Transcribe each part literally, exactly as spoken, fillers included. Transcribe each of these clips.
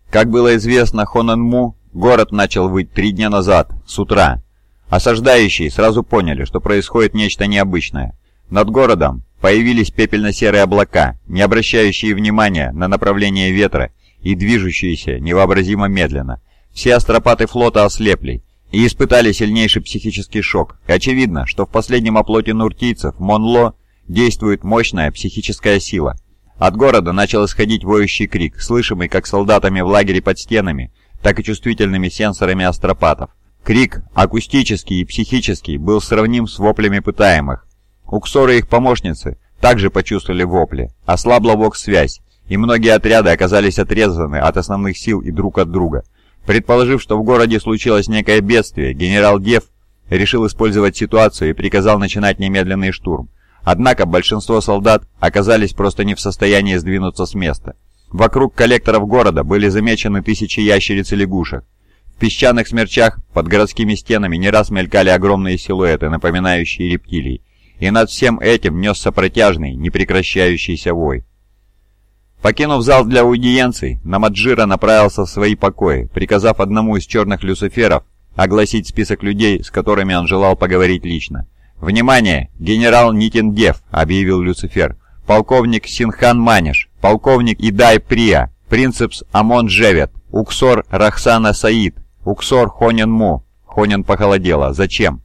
Как было известно Хонан-Му, город начал выть три дня назад, с утра. Осаждающие сразу поняли, что происходит нечто необычное. Над городом появились пепельно-серые облака, не обращающие внимания на направление ветра и движущиеся невообразимо медленно. Все астропаты флота ослепли и испытали сильнейший психический шок. И очевидно, что в последнем оплоте нуртийцев Монло действует мощная психическая сила. От города начал исходить воющий крик, слышимый как солдатами в лагере под стенами, так и чувствительными сенсорами астропатов. Крик, акустический и психический, был сравним с воплями пытаемых. Уксоры и их помощницы также почувствовали вопли, ослабла вокс-связь, и многие отряды оказались отрезаны от основных сил и друг от друга. Предположив, что в городе случилось некое бедствие, генерал Дев решил использовать ситуацию и приказал начинать немедленный штурм. Однако большинство солдат оказались просто не в состоянии сдвинуться с места. Вокруг коллекторов города были замечены тысячи ящериц и лягушек. В песчаных смерчах под городскими стенами не раз мелькали огромные силуэты, напоминающие рептилий, и над всем этим несся протяжный, непрекращающийся вой. Покинув зал для аудиенций, Намаджира направился в свои покои, приказав одному из черных люциферов огласить список людей, с которыми он желал поговорить лично. «Внимание! Генерал Нитиндев!» — объявил Люцифер. «Полковник Синхан Маниш, полковник Идай Прия, принцепс Амон Джевет, Уксор Рахсана Саид, Уксор Хонен Му». Хонен похолодела. «Зачем?»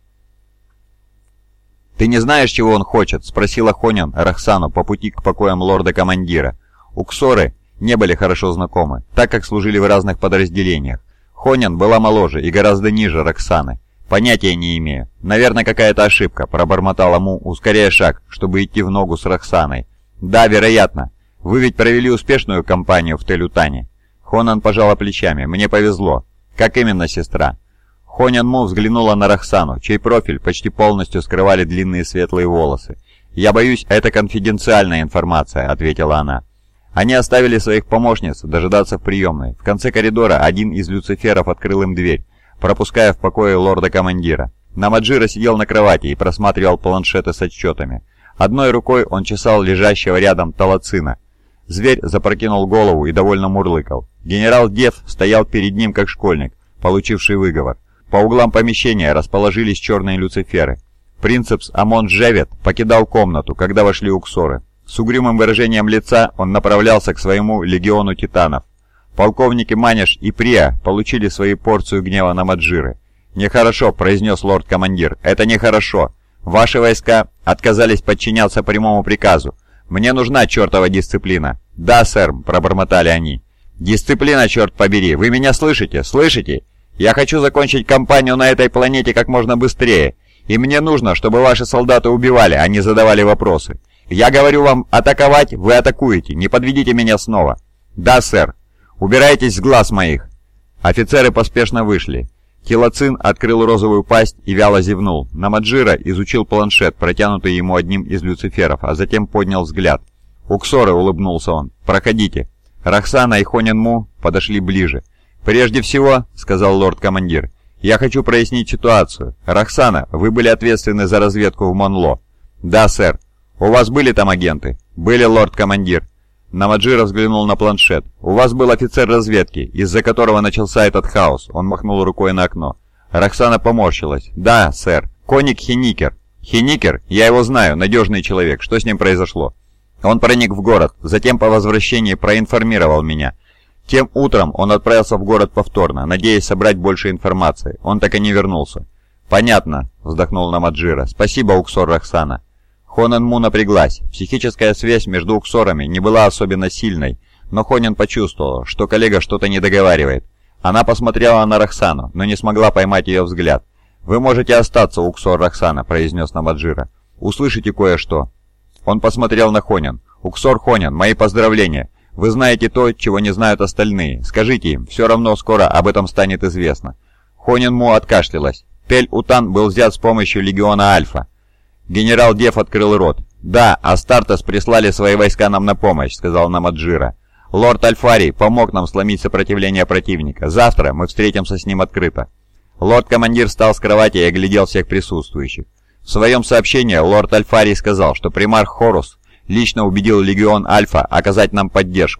«Ты не знаешь, чего он хочет?» — спросила Хонен Рахсану по пути к покоям лорда-командира. Уксоры не были хорошо знакомы, так как служили в разных подразделениях. Хонен была моложе и гораздо ниже Рахсаны. «Понятия не имею. Наверное, какая-то ошибка», — пробормотала Му, ускоряя шаг, чтобы идти в ногу с Рахсаной. «Да, вероятно. Вы ведь провели успешную кампанию в Телютане». Хонен пожала плечами. «Мне повезло». «Как именно, сестра?» Хонен Му взглянула на Рахсану, чей профиль почти полностью скрывали длинные светлые волосы. «Я боюсь, это конфиденциальная информация», — ответила она. Они оставили своих помощниц дожидаться в приемной. В конце коридора один из люциферов открыл им дверь, пропуская в покое лорда-командира. Намаджира сидел на кровати и просматривал планшеты с отчетами. Одной рукой он чесал лежащего рядом Талацина. Зверь запрокинул голову и довольно мурлыкал. Генерал Дев стоял перед ним как школьник, получивший выговор. По углам помещения расположились черные люциферы. Принцепс Амон Джевет покидал комнату, когда вошли уксоры. С угрюмым выражением лица он направлялся к своему легиону титанов. Полковники Маниш и Прия получили свою порцию гнева Намаджиры. «Нехорошо», — произнес лорд-командир, — «это нехорошо. Ваши войска отказались подчиняться прямому приказу. Мне нужна чертова дисциплина». «Да, сэр», — пробормотали они. «Дисциплина, черт побери! Вы меня слышите? Слышите? Я хочу закончить кампанию на этой планете как можно быстрее, и мне нужно, чтобы ваши солдаты убивали, а не задавали вопросы. Я говорю вам атаковать, вы атакуете, не подведите меня снова». «Да, сэр». «Убирайтесь с глаз моих!» Офицеры поспешно вышли. Телацин открыл розовую пасть и вяло зевнул. Намаджира изучил планшет, протянутый ему одним из люциферов, а затем поднял взгляд. «Уксоры», — улыбнулся он, — «проходите». Рахсана и Хонен Му подошли ближе. «Прежде всего», — сказал лорд-командир, — «я хочу прояснить ситуацию. Рахсана, вы были ответственны за разведку в Монло». «Да, сэр». «У вас были там агенты?» «Были, лорд-командир». Намаджира взглянул на планшет. «У вас был офицер разведки, из-за которого начался этот хаос». Он махнул рукой на окно. Рахсана поморщилась. «Да, сэр. Коник Хеникер». «Хеникер? Я его знаю, надежный человек. Что с ним произошло?» «Он проник в город, затем по возвращении проинформировал меня. Тем утром он отправился в город повторно, надеясь собрать больше информации. Он так и не вернулся». «Понятно», — вздохнул Намаджира. «Спасибо, Уксор Рахсана». Хонен Му напряглась. Психическая связь между уксорами не была особенно сильной, но Хонен почувствовала, что коллега что-то не договаривает. Она посмотрела на Рахсану, но не смогла поймать ее взгляд. «Вы можете остаться, Уксор Рахсана», — произнес Намаджира. «Услышите кое-что». Он посмотрел на Хонен. «Уксор Хонен, мои поздравления. Вы знаете то, чего не знают остальные. Скажите им, все равно скоро об этом станет известно». Хонен Му откашлялась. Пель-Утан был взят с помощью легиона Альфа. Генерал Дев открыл рот. «Да, Астартес прислали свои войска нам на помощь», — сказал Намаджира. «Лорд Альфарий помог нам сломить сопротивление противника. Завтра мы встретимся с ним открыто». Лорд-командир встал с кровати и оглядел всех присутствующих. В своем сообщении лорд Альфарий сказал, что примарх Хорус лично убедил легион Альфа оказать нам поддержку.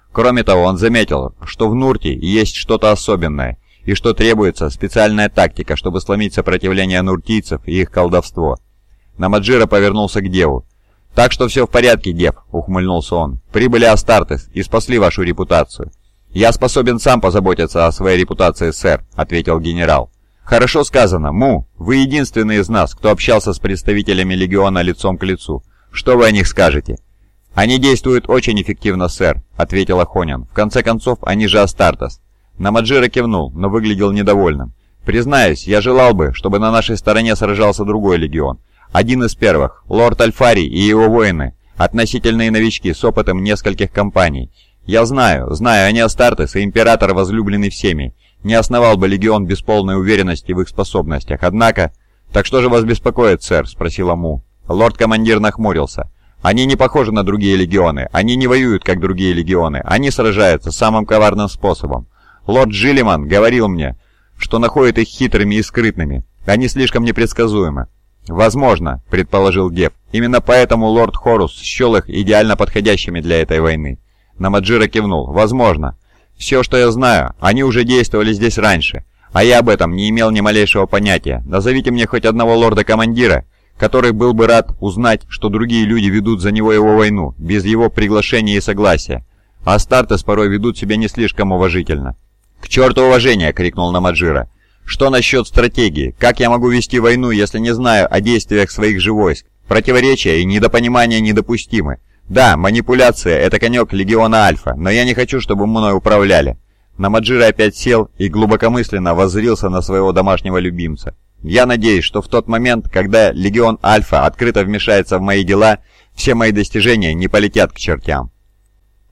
Кроме того, он заметил, что в Нурте есть что-то особенное, и что требуется специальная тактика, чтобы сломить сопротивление нуртийцев и их колдовство. Намаджира повернулся к Деву. «Так что все в порядке, Дев», — ухмыльнулся он. «Прибыли Астартес и спасли вашу репутацию». «Я способен сам позаботиться о своей репутации, сэр», — ответил генерал. «Хорошо сказано. Му, вы единственный из нас, кто общался с представителями Легиона лицом к лицу. Что вы о них скажете?» «Они действуют очень эффективно, сэр», — ответил Хонин. «В конце концов, они же Астартес». Намаджира кивнул, но выглядел недовольным. «Признаюсь, я желал бы, чтобы на нашей стороне сражался другой легион. Один из первых, лорд Альфари и его воины, относительные новички с опытом нескольких кампаний. Я знаю, знаю, они Астартес и Император, возлюбленный всеми. Не основал бы легион без полной уверенности в их способностях, однако...» «Так что же вас беспокоит, сэр?» — спросила Му. Лорд-командир нахмурился. «Они не похожи на другие легионы, они не воюют, как другие легионы, они сражаются самым коварным способом. Лорд Джилиман говорил мне, что находит их хитрыми и скрытными, они слишком непредсказуемы». «Возможно», — предположил Геф. «Именно поэтому лорд Хорус счел их идеально подходящими для этой войны». Намаджира кивнул. «Возможно. Все, что я знаю, они уже действовали здесь раньше, а я об этом не имел ни малейшего понятия. Назовите мне хоть одного лорда-командира, который был бы рад узнать, что другие люди ведут за него его войну, без его приглашения и согласия. А Астартес порой ведут себя не слишком уважительно». «К черту уважения!» — крикнул Намаджира. «Что насчет стратегии? Как я могу вести войну, если не знаю о действиях своих же войск? Противоречия и недопонимания недопустимы. Да, манипуляция — это конек Легиона Альфа, но я не хочу, чтобы мной управляли». Намаджира опять сел и глубокомысленно воззрился на своего домашнего любимца. «Я надеюсь, что в тот момент, когда Легион Альфа открыто вмешается в мои дела, все мои достижения не полетят к чертям».